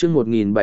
chương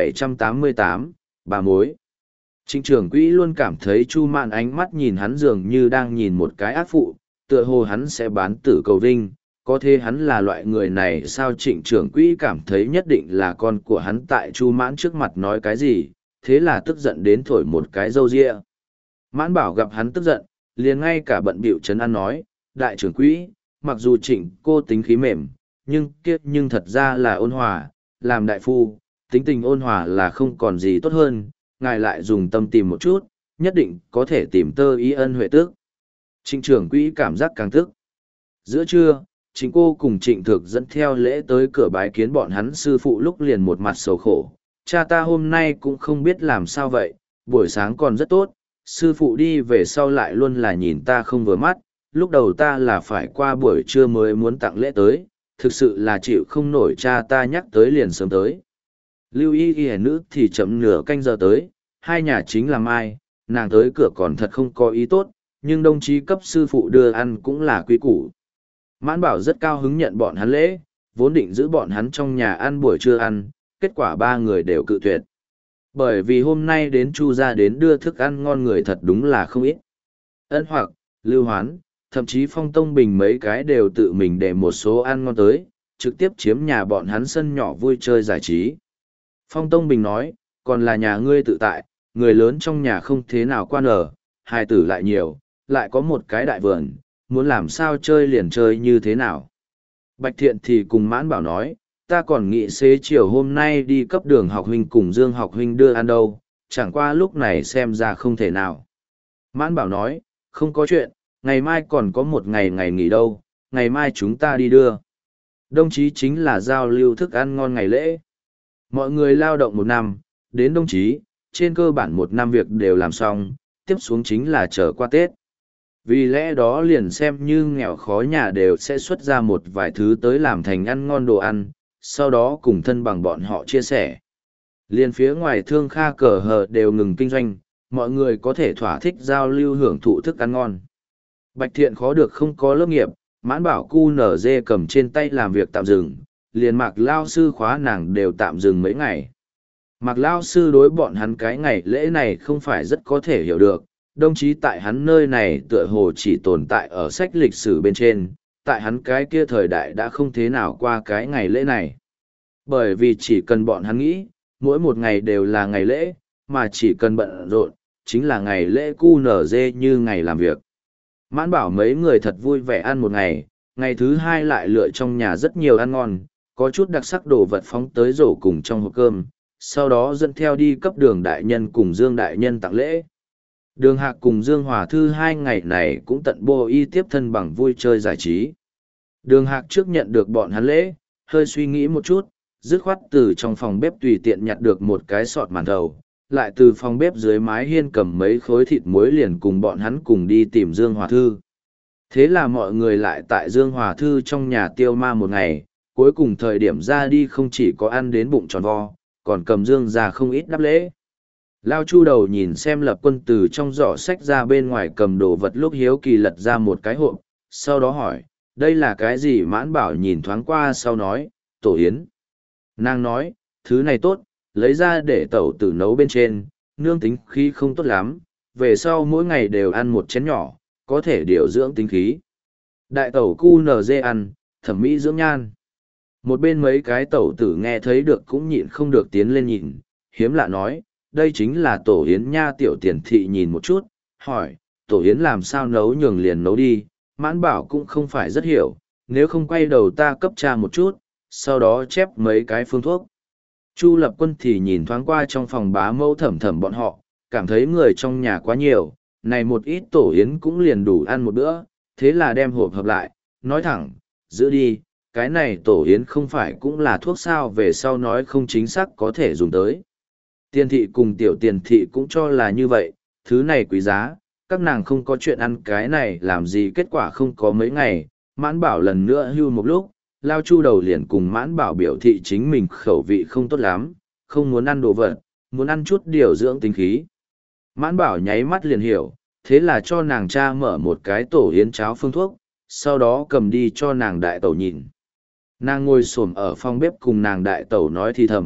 1788, bà mối. Trịnh trưởng quỹ luôn cảm thấy Chu Mạn ánh mắt nhìn hắn dường như đang nhìn một cái ác phụ, tựa hồ hắn sẽ bán tử cầu vinh. Có thể hắn là loại người này sao? Trịnh trưởng quỹ cảm thấy nhất định là con của hắn tại Chu Mãn trước mặt nói cái gì, thế là tức giận đến thổi một cái râu ria. Mãn Bảo gặp hắn tức giận, liền ngay cả bận bịu trấn an nói, đại trưởng quỹ, mặc dù Trịnh cô tính khí mềm, nhưng thật ra là ôn hòa, làm đại phu, tính tình ôn hòa là không còn gì tốt hơn, ngài lại dùng tâm tìm một chút, nhất định có thể tìm tơ ý ân huệ tước. Trịnh trưởng quỹ cảm giác càng tức. Giữa trưa, Trịnh cô cùng Trịnh Thực dẫn theo lễ tới cửa bái kiến bọn hắn sư phụ, lúc liền một mặt sầu khổ. Cha ta hôm nay cũng không biết làm sao vậy, buổi sáng còn rất tốt, sư phụ đi về sau lại luôn là nhìn ta không vừa mắt, lúc đầu ta là phải qua buổi trưa mới muốn tặng lễ tới, thực sự là chịu không nổi, cha ta nhắc tới liền sớm tới. Lưu y y nữ thì chậm nửa canh giờ tới, hai nhà chính làm ai, nàng tới cửa còn thật không có ý tốt, nhưng đồng chí cấp sư phụ đưa ăn cũng là quý củ. Mãn Bảo rất cao hứng nhận bọn hắn lễ, vốn định giữ bọn hắn trong nhà ăn buổi trưa ăn, kết quả ba người đều cự tuyệt. Bởi vì hôm nay đến Chu gia đến đưa thức ăn ngon người thật đúng là không ít. Ân Hoặc, Lưu Hoán, thậm chí Phong Tông Bình mấy cái đều tự mình để một số ăn ngon tới, trực tiếp chiếm nhà bọn hắn sân nhỏ vui chơi giải trí. Phong Tông Bình nói, còn là nhà ngươi tự tại, người lớn trong nhà không thế nào quan ở, hài tử lại nhiều, lại có một cái đại vườn, muốn làm sao chơi liền chơi như thế nào. Bạch Thiện thì cùng Mãn Bảo nói, ta còn nghĩ xế chiều hôm nay đi cấp Đường học huynh cùng Dương học huynh đưa ăn đâu, chẳng qua lúc này xem ra không thể nào. Mãn Bảo nói, không có chuyện, ngày mai còn có một ngày nghỉ đâu, ngày mai chúng ta đi đưa. Đồng chí chính là giao lưu thức ăn ngon ngày lễ. Mọi người lao động một năm, đến đồng chí, trên cơ bản một năm việc đều làm xong, tiếp xuống chính là chờ qua Tết. Vì lẽ đó liền xem như nghèo khó nhà đều sẽ xuất ra một vài thứ tới làm thành ăn ngon đồ ăn, sau đó cùng thân bằng bọn họ chia sẻ. Liền phía ngoài thương kha cờ hờ đều ngừng kinh doanh, mọi người có thể thỏa thích giao lưu hưởng thụ thức ăn ngon. Bạch Thiện khó được không có lớp nghiệp, Mãn Bảo cu nở dê cầm trên tay làm việc tạm dừng, liền Mạc Lao sư khóa nàng đều tạm dừng mấy ngày. Mạc Lao sư đối bọn hắn cái ngày lễ này không phải rất có thể hiểu được, đồng chí tại hắn nơi này tựa hồ chỉ tồn tại ở sách lịch sử bên trên, tại hắn cái kia thời đại đã không thế nào qua cái ngày lễ này. Bởi vì chỉ cần bọn hắn nghĩ, mỗi một ngày đều là ngày lễ, mà chỉ cần bận rộn, chính là ngày lễ QNZ như ngày làm việc. Mãn Bảo mấy người thật vui vẻ ăn một ngày, ngày thứ hai lại lựa trong nhà rất nhiều ăn ngon, có chút đặc sắc đồ vật phóng tới rổ cùng trong hộp cơm, sau đó dẫn theo đi cấp Đường đại nhân cùng Dương đại nhân tặng lễ. Đường Hạc cùng Dương Hòa Thư hai ngày này cũng tận bộ y tiếp thân bằng vui chơi giải trí. Đường Hạc trước nhận được bọn hắn lễ, hơi suy nghĩ một chút, dứt khoát từ trong phòng bếp tùy tiện nhặt được một cái sọt màn thầu, lại từ phòng bếp dưới mái hiên cầm mấy khối thịt muối liền cùng bọn hắn cùng đi tìm Dương Hòa Thư. Thế là mọi người lại tại Dương Hòa Thư trong nhà tiêu ma một ngày, cuối cùng thời điểm ra đi không chỉ có ăn đến bụng tròn vo, còn cầm Dương ra không ít đáp lễ. Lao Chu đầu nhìn xem Lập Quân từ trong giỏ sách ra bên ngoài cầm đồ vật, lúc hiếu kỳ lật ra một cái hộp, sau đó hỏi, đây là cái gì? Mãn Bảo nhìn thoáng qua sau nói, tổ yến. Nàng nói, thứ này tốt, lấy ra để tẩu tử nấu bên trên, nương tính khí không tốt lắm, về sau mỗi ngày đều ăn một chén nhỏ, có thể điều dưỡng tính khí. Đại tẩu QNZ ăn, thẩm mỹ dưỡng nhan. Một bên mấy cái tẩu tử nghe thấy được cũng nhịn không được tiến lên nhìn, hiếm lạ nói, đây chính là tổ yến nha. Tiểu Tiền thị nhìn một chút, hỏi, tổ yến làm sao nấu? Nhường liền nấu đi. Mãn Bảo cũng không phải rất hiểu, nếu không quay đầu ta cấp cha một chút, sau đó chép mấy cái phương thuốc. Chu Lập Quân thì nhìn thoáng qua trong phòng bá mẫu thẩm thẩm bọn họ, cảm thấy người trong nhà quá nhiều, này một ít tổ yến cũng liền đủ ăn một bữa, thế là đem hộp hợp lại, nói thẳng, giữ đi, cái này tổ yến không phải cũng là thuốc sao, về sau nói không chính xác có thể dùng tới. Tiền thị cùng Tiểu Tiền thị cũng cho là như vậy, thứ này quý giá, các nàng không có chuyện ăn cái này làm gì. Kết quả không có mấy ngày, Mãn Bảo lần nữa hưu một lúc, Lao Chu đầu liền cùng Mãn Bảo biểu thị chính mình khẩu vị không tốt lắm, không muốn ăn đồ vật, muốn ăn chút điều dưỡng tính khí. Mãn Bảo nháy mắt liền hiểu, thế là cho nàng cha mở một cái tổ yến cháo phương thuốc, sau đó cầm đi cho nàng đại tẩu nhìn. Nàng ngồi xổm ở phòng bếp cùng nàng đại tẩu nói thì thầm,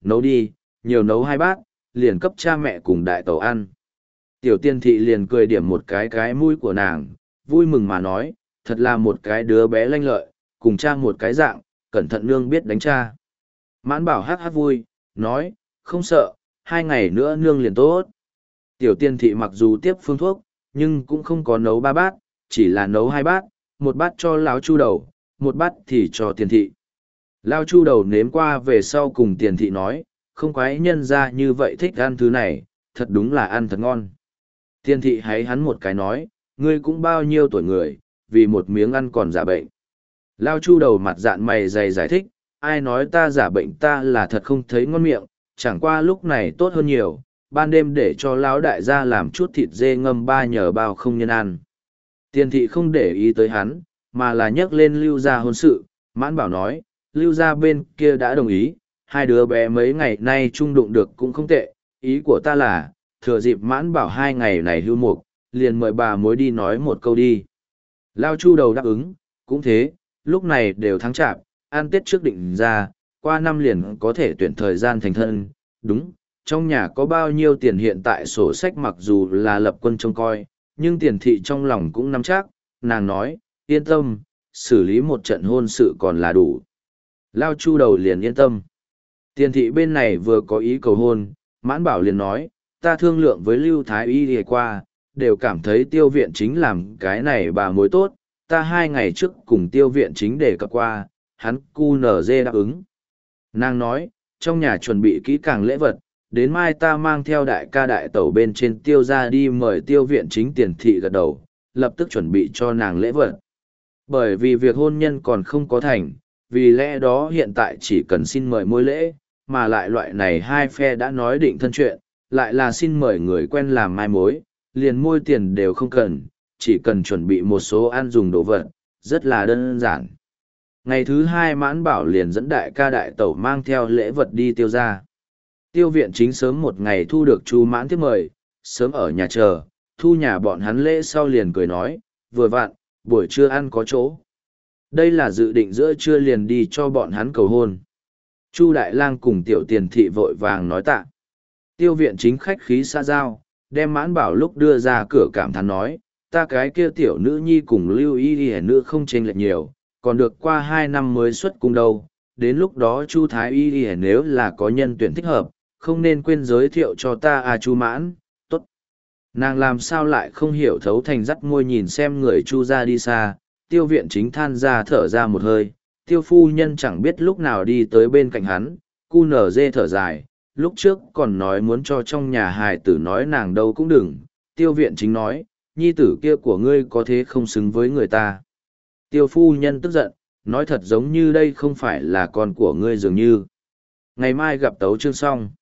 nấu đi, nhiều nấu 2 bát, liền cấp cha mẹ cùng đại tẩu ăn. Tiểu tiên thị liền cười điểm một cái mũi của nàng, vui mừng mà nói, thật là một cái đứa bé lanh lợi, cùng cha một cái dạng, cẩn thận nương biết đánh cha. Mãn bảo hát hát vui, nói, không sợ, 2 ngày nữa nương liền tốt. Tiểu tiên thị mặc dù tiếp phương thuốc, nhưng cũng không có nấu 3 bát, chỉ là nấu 2 bát, 1 bát cho lão chu đầu, 1 bát thì cho tiền thị. Lão chu đầu nếm qua về sau cùng tiền thị nói, không quái nhân ra như vậy thích ăn thứ này, thật đúng là ăn thật ngon. Tiền thị hãy hắn một cái nói, ngươi cũng bao nhiêu tuổi người, vì một miếng ăn còn giả bệnh. Lão chu đầu mặt dạn mày dày giải thích, ai nói ta giả bệnh ta là thật không thấy ngon miệng, chẳng qua lúc này tốt hơn nhiều, ban đêm để cho lão đại gia làm chút thịt dê ngâm 3 nhờ bao không nhân ăn. Tiền thị không để ý tới hắn, mà là nhắc lên Lưu gia hôn sự, Mãn Bảo nói, Lưu gia bên kia đã đồng ý, 2 đứa bé mấy ngày nay chung đụng được cũng không tệ, ý của ta là, thừa dịp Mãn Bảo 2 ngày này hưu mục, liền mời bà mối đi nói một câu đi. Lao Chu đầu đáp ứng, cũng thế, lúc này đều tháng chạp, ăn Tết trước định ra, qua năm liền có thể tuyển thời gian thành thân, đúng, trong nhà có bao nhiêu tiền hiện tại sổ sách mặc dù là lập quân trông coi, nhưng tiền thị trong lòng cũng nắm chắc, nàng nói, yên tâm, xử lý một trận hôn sự còn là đủ. Lao Chu đầu liền yên tâm. Tiền thị bên này vừa có ý cầu hôn, Mãn Bảo liền nói, ta thương lượng với Lưu Thái Y đi qua, đều cảm thấy tiêu viện chính làm cái này bà mối tốt, ta 2 ngày trước cùng tiêu viện chính để cập qua, hắn cu nở dê đáp ứng. Nàng nói, trong nhà chuẩn bị kỹ càng lễ vật, đến mai ta mang theo đại ca đại tẩu bên trên tiêu ra đi mời tiêu viện chính tiền thị gật đầu, lập tức chuẩn bị cho nàng lễ vật. Bởi vì việc hôn nhân còn không có thành, vì lẽ đó hiện tại chỉ cần xin mời môi lễ, mà lại loại này 2 phe đã nói định thân chuyện, lại là xin mời người quen làm mai mối, liền môi tiền đều không cần, chỉ cần chuẩn bị một số ăn dùng đồ vật, rất là đơn giản. Ngày thứ 2 Mãn Bảo liền dẫn đại ca đại tẩu mang theo lễ vật đi tiêu ra. Tiêu viện chính sớm một ngày thu được Chu Mãn tiếp mời, sớm ở nhà chờ, thu nhà bọn hắn lễ sau liền cười nói, vừa vặn, buổi trưa ăn có chỗ. Đây là dự định giữa trưa liền đi cho bọn hắn cầu hôn. Chu Đại Lang cùng tiểu tiền thị vội vàng nói tạ. Tiêu viện chính khách khí xa giao, đem Mãn Bảo lúc đưa ra cửa cảm thán nói, ta cái kia tiểu nữ nhi cùng Lưu Y nữ không chênh lệch nhiều, còn được qua 2 năm mới xuất cung đâu. Đến lúc đó Chu Thái Y nếu là có nhân tuyển thích hợp, không nên quên giới thiệu cho ta à Chu Mãn, tốt. Nàng làm sao lại không hiểu thấu thành dắt môi nhìn xem người Chu ra đi xa, tiêu viện chính than ra thở ra một hơi, tiêu phu nhân chẳng biết lúc nào đi tới bên cạnh hắn, cu nở dê thở dài, lúc trước còn nói muốn cho trong nhà hài tử nói nàng đâu cũng đừng, tiêu viện chính nói, nhi tử kia của ngươi có thế không xứng với người ta. Tiêu phu nhân tức giận, nói thật giống như đây không phải là con của ngươi dường như. Ngày mai gặp tấu chương xong.